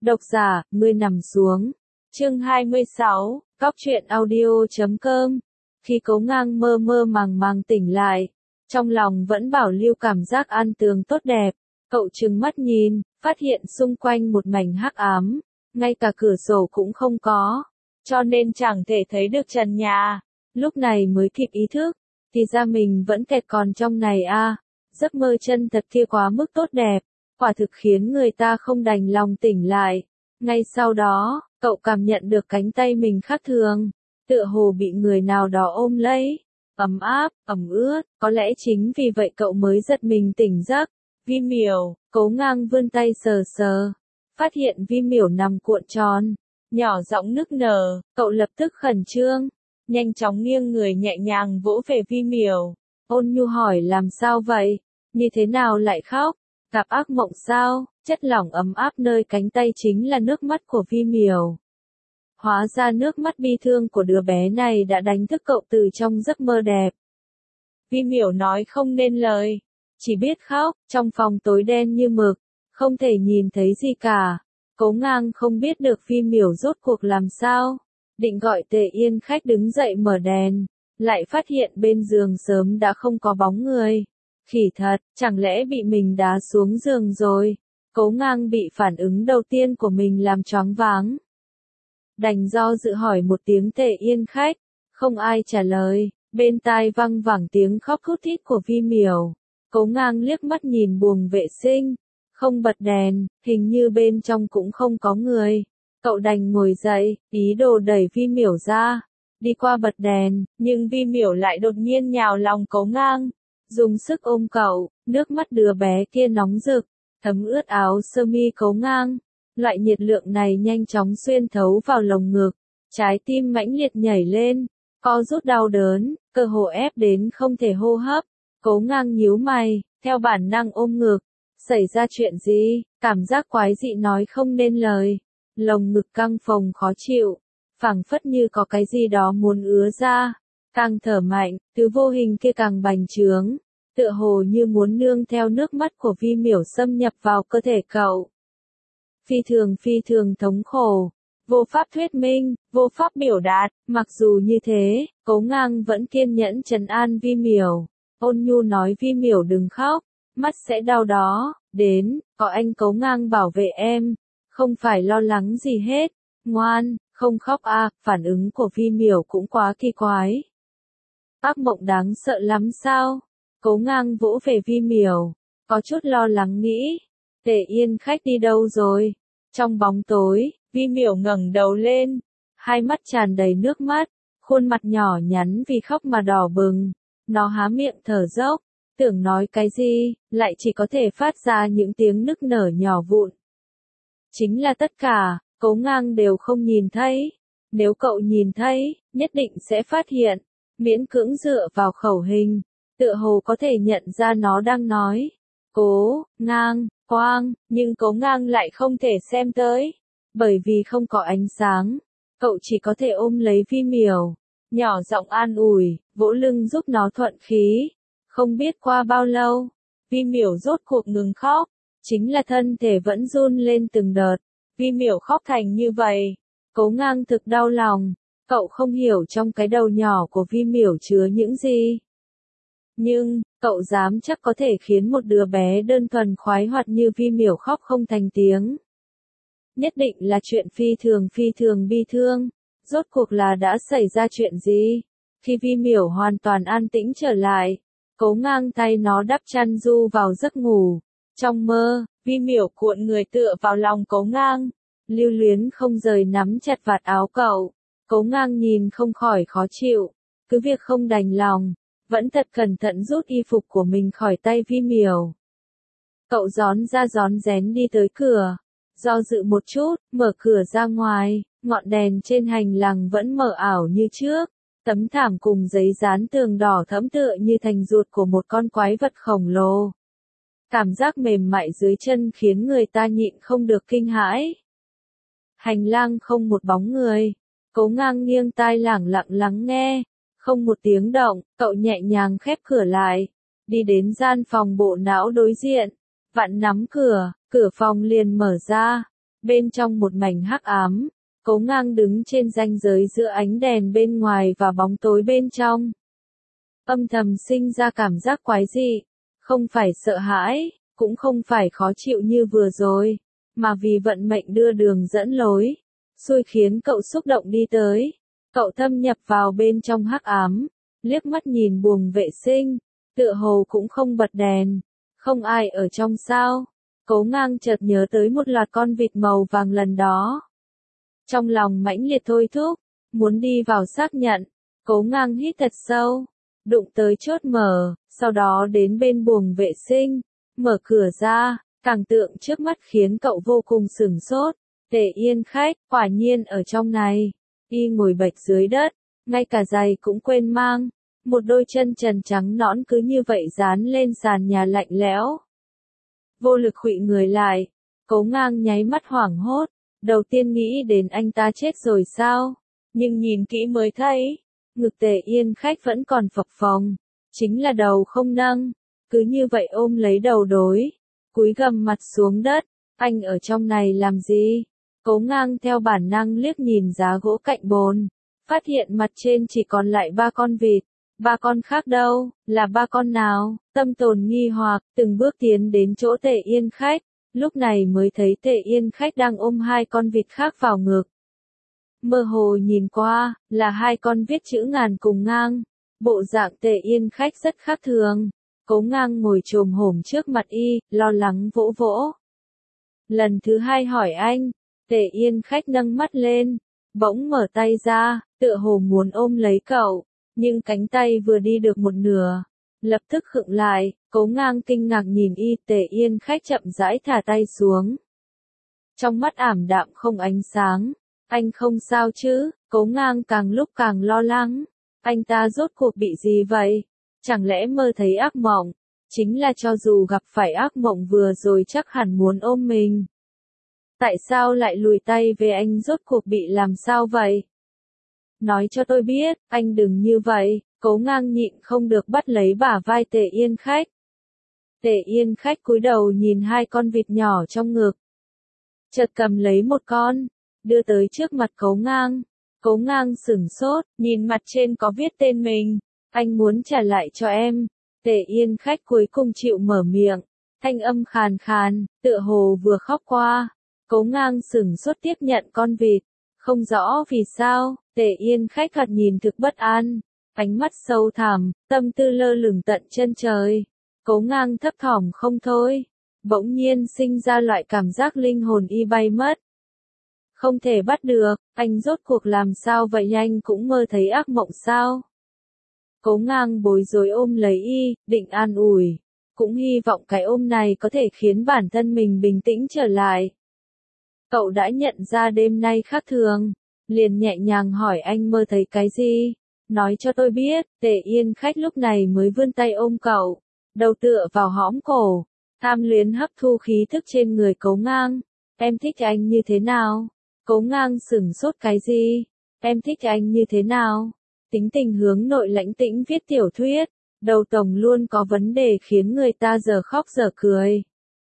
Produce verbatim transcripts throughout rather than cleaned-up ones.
Độc giả, ngươi nằm xuống. Chương hai mươi sáu, Cóc truyện audio chấm com. Khi Cố Ngang mơ mơ màng màng tỉnh lại, trong lòng vẫn bảo lưu cảm giác an tường tốt đẹp. Cậu trừng mắt nhìn, phát hiện xung quanh một mảnh hắc ám, ngay cả cửa sổ cũng không có, cho nên chẳng thể thấy được trần nhà. Lúc này mới kịp ý thức, thì ra mình vẫn kẹt còn trong này a. À. Giấc mơ chân thật kia quá mức tốt đẹp, quả thực khiến người ta không đành lòng tỉnh lại. Ngay sau đó, cậu cảm nhận được cánh tay mình khác thường, tựa hồ bị người nào đó ôm lấy, ấm áp, ẩm ướt, có lẽ chính vì vậy cậu mới giật mình tỉnh giấc. Vi Miểu, Cố Ngang vươn tay sờ sờ, phát hiện Vi Miểu nằm cuộn tròn, nhỏ giọng nức nở, cậu lập tức khẩn trương, nhanh chóng nghiêng người nhẹ nhàng vỗ về Vi Miểu, ôn nhu hỏi làm sao vậy, như thế nào lại khóc, gặp ác mộng sao, chất lỏng ấm áp nơi cánh tay chính là nước mắt của Vi Miểu. Hóa ra nước mắt bi thương của đứa bé này đã đánh thức cậu từ trong giấc mơ đẹp. Vi Miểu nói không nên lời, chỉ biết khóc, trong phòng tối đen như mực, không thể nhìn thấy gì cả. Cố Ngang không biết được Vi Miểu rốt cuộc làm sao, định gọi Tề Yên Khách đứng dậy mở đèn, lại phát hiện bên giường sớm đã không có bóng người. Khỉ thật, chẳng lẽ bị mình đá xuống giường rồi? Cố Ngang bị phản ứng đầu tiên của mình làm choáng váng. Đành do dự hỏi một tiếng Tề Yên Khách, không ai trả lời, bên tai văng vẳng tiếng khóc thút thít của Vi Miểu. Cố Ngang liếc mắt nhìn buồng vệ sinh, không bật đèn, hình như bên trong cũng không có người. Cậu đành ngồi dậy, ý đồ đẩy Vi Miểu ra, đi qua bật đèn, nhưng Vi Miểu lại đột nhiên nhào lòng Cố Ngang, dùng sức ôm cậu, nước mắt đứa bé kia nóng rực, thấm ướt áo sơ mi Cố Ngang. Loại nhiệt lượng này nhanh chóng xuyên thấu vào lồng ngực, trái tim mãnh liệt nhảy lên, co rút đau đớn, cơ hồ ép đến không thể hô hấp. Cố Ngang nhíu mày, theo bản năng ôm ngực. Xảy ra chuyện gì? Cảm giác quái dị nói không nên lời. Lồng ngực căng phồng khó chịu, phảng phất như có cái gì đó muốn ứa ra. Càng thở mạnh, thứ vô hình kia càng bành trướng, tựa hồ như muốn nương theo nước mắt của Vi Miểu xâm nhập vào cơ thể cậu. Phi thường phi thường thống khổ, vô pháp thuyết minh, vô pháp biểu đạt. Mặc dù như thế, Cố Ngang vẫn kiên nhẫn trấn an Vi Miểu, ôn nhu nói Vi Miểu đừng khóc, mắt sẽ đau đó, đến, có anh Cố Ngang bảo vệ em, không phải lo lắng gì hết, ngoan, không khóc à. Phản ứng của Vi Miểu cũng quá kỳ quái. Ác mộng đáng sợ lắm sao? Cố Ngang vỗ về Vi Miểu, có chút lo lắng nghĩ, Tề Yên Khách đi đâu rồi? Trong bóng tối, Vi Miểu ngẩng đầu lên, hai mắt tràn đầy nước mắt, khuôn mặt nhỏ nhắn vì khóc mà đỏ bừng, nó há miệng thở dốc, tưởng nói cái gì, lại chỉ có thể phát ra những tiếng nức nở nhỏ vụn. Chính là tất cả, Cố Ngang đều không nhìn thấy, nếu cậu nhìn thấy, nhất định sẽ phát hiện, miễn cưỡng dựa vào khẩu hình, tựa hồ có thể nhận ra nó đang nói. Cố Ngang, Quang, nhưng Cố Ngang lại không thể xem tới, bởi vì không có ánh sáng, cậu chỉ có thể ôm lấy Vi Miểu, nhỏ giọng an ủi, vỗ lưng giúp nó thuận khí. Không biết qua bao lâu, Vi Miểu rốt cuộc ngừng khóc, chính là thân thể vẫn run lên từng đợt. Vi Miểu khóc thành như vậy, Cố Ngang thực đau lòng, cậu không hiểu trong cái đầu nhỏ của Vi Miểu chứa những gì. Nhưng, cậu dám chắc có thể khiến một đứa bé đơn thuần khoái hoạt như Vi Miểu khóc không thành tiếng. Nhất định là chuyện phi thường phi thường bi thương. Rốt cuộc là đã xảy ra chuyện gì? Khi Vi Miểu hoàn toàn an tĩnh trở lại, Cố Ngang tay nó đắp chăn du vào giấc ngủ. Trong mơ, Vi Miểu cuộn người tựa vào lòng Cố Ngang, lưu luyến không rời nắm chặt vạt áo cậu. Cố Ngang nhìn không khỏi khó chịu, cứ việc không đành lòng, vẫn thật cẩn thận rút y phục của mình khỏi tay Vi Miểu. Cậu rón ra rón rén đi tới cửa, do dự một chút, mở cửa ra ngoài, ngọn đèn trên hành lang vẫn mờ ảo như trước, tấm thảm cùng giấy dán tường đỏ thẫm tựa như thành ruột của một con quái vật khổng lồ. Cảm giác mềm mại dưới chân khiến người ta nhịn không được kinh hãi. Hành lang không một bóng người, Cố Ngang nghiêng tai lẳng lặng lắng nghe. Không một tiếng động, cậu nhẹ nhàng khép cửa lại, đi đến gian phòng bộ não đối diện, vặn nắm cửa, cửa phòng liền mở ra. Bên trong một mảnh hắc ám, Cố Ngang đứng trên ranh giới giữa ánh đèn bên ngoài và bóng tối bên trong. Âm thầm sinh ra cảm giác quái dị, không phải sợ hãi, cũng không phải khó chịu như vừa rồi, mà vì vận mệnh đưa đường dẫn lối, xui khiến cậu xúc động đi tới. Cậu thâm nhập vào bên trong hắc ám, liếc mắt nhìn buồng vệ sinh, tựa hồ cũng không bật đèn, không ai ở trong sao. Cố Ngang chợt nhớ tới một loạt con vịt màu vàng lần đó. Trong lòng mãnh liệt thôi thúc, muốn đi vào xác nhận. Cố Ngang hít thật sâu, đụng tới chốt mở, sau đó đến bên buồng vệ sinh, mở cửa ra, cảnh tượng trước mắt khiến cậu vô cùng sửng sốt. Tề Yên Khách, quả nhiên ở trong này. Y ngồi bệt dưới đất, ngay cả giày cũng quên mang, một đôi chân trần trắng nõn cứ như vậy dán lên sàn nhà lạnh lẽo. Vô lực khuỵu người lại, Cố Ngang nháy mắt hoảng hốt, đầu tiên nghĩ đến anh ta chết rồi sao, nhưng nhìn kỹ mới thấy, ngực Tề Yên Khách vẫn còn phập phồng, chính là đầu không nâng, cứ như vậy ôm lấy đầu đối, cúi gằm mặt xuống đất. Anh ở trong này làm gì? Cố Ngang theo bản năng liếc nhìn giá gỗ cạnh bồn, phát hiện mặt trên chỉ còn lại ba con vịt, ba con khác đâu, là ba con nào? Tâm tồn nghi hoặc, từng bước tiến đến chỗ Tề Yên Khách, lúc này mới thấy Tề Yên Khách đang ôm hai con vịt khác vào ngực. Mơ hồ nhìn qua, là hai con viết chữ ngàn cùng ngang, bộ dạng Tề Yên Khách rất khác thường. Cố Ngang ngồi chồm hổm trước mặt y, lo lắng vỗ vỗ. Lần thứ hai hỏi anh, Tề Yên Khách nâng mắt lên, bỗng mở tay ra, tựa hồ muốn ôm lấy cậu, nhưng cánh tay vừa đi được một nửa, lập tức khựng lại. Cố Ngang kinh ngạc nhìn y. Tề Yên Khách chậm rãi thả tay xuống, trong mắt ảm đạm không ánh sáng. Anh không sao chứ? Cố Ngang càng lúc càng lo lắng, anh ta rốt cuộc bị gì vậy? Chẳng lẽ mơ thấy ác mộng? Chính là cho dù gặp phải ác mộng vừa rồi chắc hẳn muốn ôm mình. Tại sao lại lùi tay về, anh rốt cuộc bị làm sao vậy? Nói cho tôi biết, anh đừng như vậy. Cố Ngang nhịn không được bắt lấy bả vai Tề Yên Khách. Tề Yên Khách cúi đầu nhìn hai con vịt nhỏ trong ngực, chợt cầm lấy một con, đưa tới trước mặt Cố Ngang. Cố Ngang sửng sốt, nhìn mặt trên có viết tên mình. Anh muốn trả lại cho em. Tề Yên Khách cuối cùng chịu mở miệng, thanh âm khàn khàn, tựa hồ vừa khóc qua. Cố Ngang sửng sốt tiếp nhận con vịt, không rõ vì sao. Tề Yên Khách thoạt nhìn thực bất an, ánh mắt sâu thẳm, tâm tư lơ lửng tận chân trời. Cố Ngang thấp thỏm không thôi, bỗng nhiên sinh ra loại cảm giác linh hồn y bay mất. Không thể bắt được, anh rốt cuộc làm sao vậy? Anh cũng mơ thấy ác mộng sao? Cố Ngang bối rối ôm lấy y, định an ủi, cũng hy vọng cái ôm này có thể khiến bản thân mình bình tĩnh trở lại. Cậu đã nhận ra đêm nay khác thường, liền nhẹ nhàng hỏi anh mơ thấy cái gì? Nói cho tôi biết. Tề Yên Khách lúc này mới vươn tay ôm cậu, đầu tựa vào hõm cổ, tham luyến hấp thu khí thức trên người Cố Ngang. Em thích anh như thế nào? Cố Ngang sửng sốt, cái gì? Em thích anh như thế nào? Tính tình hướng nội lãnh tĩnh viết tiểu thuyết, đầu tổng luôn có vấn đề khiến người ta giờ khóc giờ cười.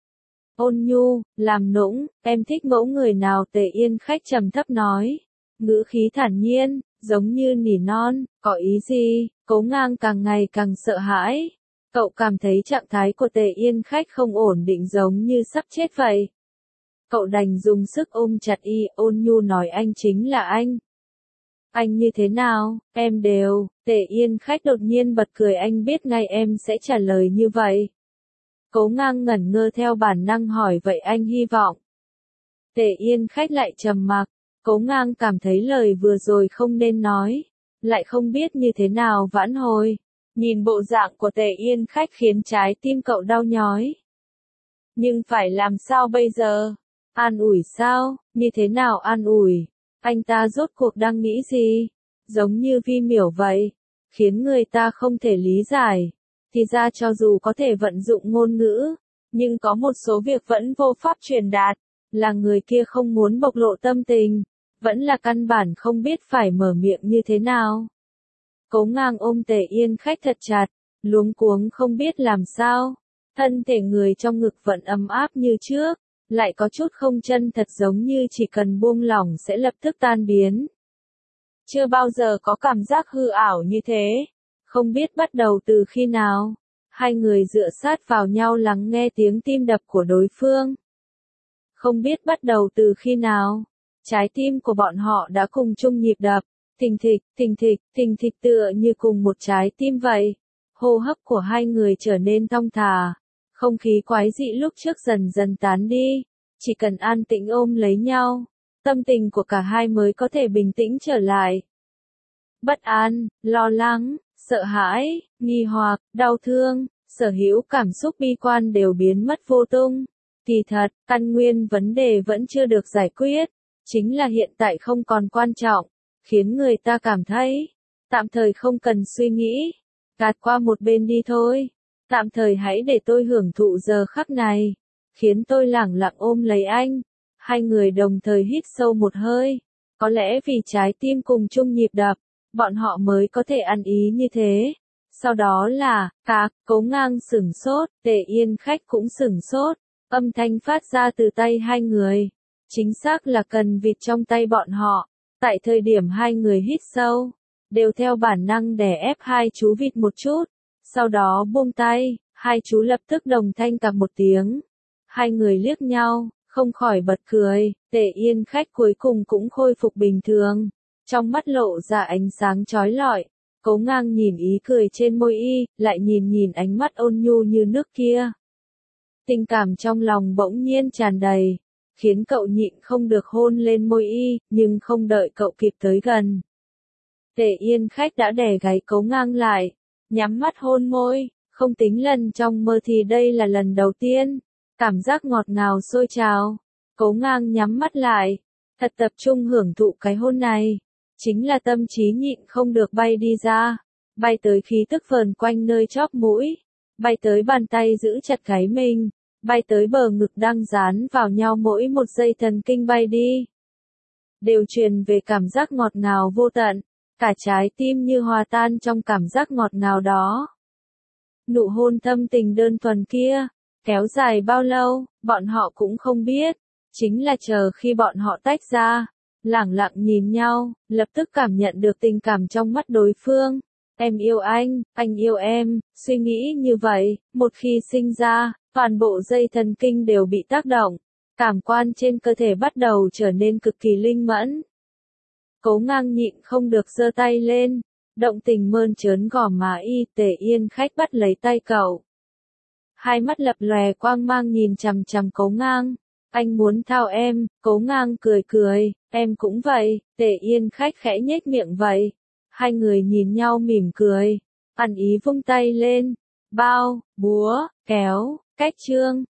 Ôn nhu, làm nũng, em thích mẫu người nào? Tề Yên Khách trầm thấp nói, ngữ khí thản nhiên, giống như nỉ non. Có ý gì? Cố Ngang càng ngày càng sợ hãi. Cậu cảm thấy trạng thái của Tề Yên Khách không ổn định, giống như sắp chết vậy. Cậu đành dùng sức ôm chặt y, ôn nhu nói, anh chính là anh. Anh như thế nào, em đều. Tề Yên Khách đột nhiên bật cười, anh biết ngay em sẽ trả lời như vậy. Cố Ngang ngẩn ngơ theo bản năng hỏi, vậy anh hy vọng? Tề Yên Khách lại trầm mặc. Cố Ngang cảm thấy lời vừa rồi không nên nói, lại không biết như thế nào vãn hồi. Nhìn bộ dạng của Tề Yên Khách khiến trái tim cậu đau nhói. Nhưng phải làm sao bây giờ? An ủi sao? Như thế nào an ủi? Anh ta rốt cuộc đang nghĩ gì? Giống như vi miểu vậy, khiến người ta không thể lý giải. Thì ra cho dù có thể vận dụng ngôn ngữ, nhưng có một số việc vẫn vô pháp truyền đạt, là người kia không muốn bộc lộ tâm tình, vẫn là căn bản không biết phải mở miệng như thế nào. Cố Ngang ôm Tề Yên Khách thật chặt, luống cuống không biết làm sao. Thân thể người trong ngực vẫn ấm áp như trước, lại có chút không chân thật, giống như chỉ cần buông lỏng sẽ lập tức tan biến. Chưa bao giờ có cảm giác hư ảo như thế. Không biết bắt đầu từ khi nào, hai người dựa sát vào nhau lắng nghe tiếng tim đập của đối phương. Không biết bắt đầu từ khi nào, trái tim của bọn họ đã cùng chung nhịp đập, thình thịch, thình thịch, thình thịch tựa như cùng một trái tim vậy. Hô hấp của hai người trở nên thong thả, không khí quái dị lúc trước dần dần tán đi, chỉ cần an tĩnh ôm lấy nhau, tâm tình của cả hai mới có thể bình tĩnh trở lại. Bất an, lo lắng, sợ hãi, nghi hoặc, đau thương, sở hữu cảm xúc bi quan đều biến mất vô tung. Kỳ thật, căn nguyên vấn đề vẫn chưa được giải quyết, chính là hiện tại không còn quan trọng, khiến người ta cảm thấy, tạm thời không cần suy nghĩ, gạt qua một bên đi thôi, tạm thời hãy để tôi hưởng thụ giờ khắc này, khiến tôi lẳng lặng ôm lấy anh. Hai người đồng thời hít sâu một hơi, có lẽ vì trái tim cùng chung nhịp đập, bọn họ mới có thể ăn ý như thế. Sau đó là, cạc, Cố Ngang sửng sốt, Tề Yên Khách cũng sửng sốt, âm thanh phát ra từ tay hai người. Chính xác là cần vịt trong tay bọn họ. Tại thời điểm hai người hít sâu, đều theo bản năng đè ép hai chú vịt một chút. Sau đó buông tay, hai chú lập tức đồng thanh cặp một tiếng. Hai người liếc nhau, không khỏi bật cười. Tề Yên Khách cuối cùng cũng khôi phục bình thường, trong mắt lộ ra ánh sáng chói lọi. Cố Ngang nhìn ý cười trên môi y, lại nhìn nhìn ánh mắt ôn nhu như nước kia. Tình cảm trong lòng bỗng nhiên tràn đầy, khiến cậu nhịn không được hôn lên môi y, nhưng không đợi cậu kịp tới gần. Tề Yên Khách đã đè gáy Cố Ngang lại, nhắm mắt hôn môi, không tính lần trong mơ thì đây là lần đầu tiên. Cảm giác ngọt ngào sôi trào, Cố Ngang nhắm mắt lại, thật tập trung hưởng thụ cái hôn này. Chính là tâm trí nhịn không được bay đi ra, bay tới khí tức vờn quanh nơi chóp mũi, bay tới bàn tay giữ chặt gáy mình, bay tới bờ ngực đang dán vào nhau mỗi một giây thần kinh bay đi. Đều truyền về cảm giác ngọt ngào vô tận, cả trái tim như hòa tan trong cảm giác ngọt ngào đó. Nụ hôn thâm tình đơn thuần kia, kéo dài bao lâu, bọn họ cũng không biết, chính là chờ khi bọn họ tách ra. Lẳng lặng nhìn nhau, lập tức cảm nhận được tình cảm trong mắt đối phương. Em yêu anh, anh yêu em, suy nghĩ như vậy, một khi sinh ra, toàn bộ dây thần kinh đều bị tác động, cảm quan trên cơ thể bắt đầu trở nên cực kỳ linh mẫn. Cố Ngang nhịn không được giơ tay lên, động tình mơn trớn gò má y. Tề Yên Khách bắt lấy tay cậu. Hai mắt lập lòe quang mang nhìn chằm chằm Cố Ngang. Anh muốn thao em. Cố Ngang cười cười, em cũng vậy. Tề Yên Khách khẽ nhếch miệng vậy. Hai người nhìn nhau mỉm cười, ăn ý vung tay lên. Bao, búa, kéo, cách trương,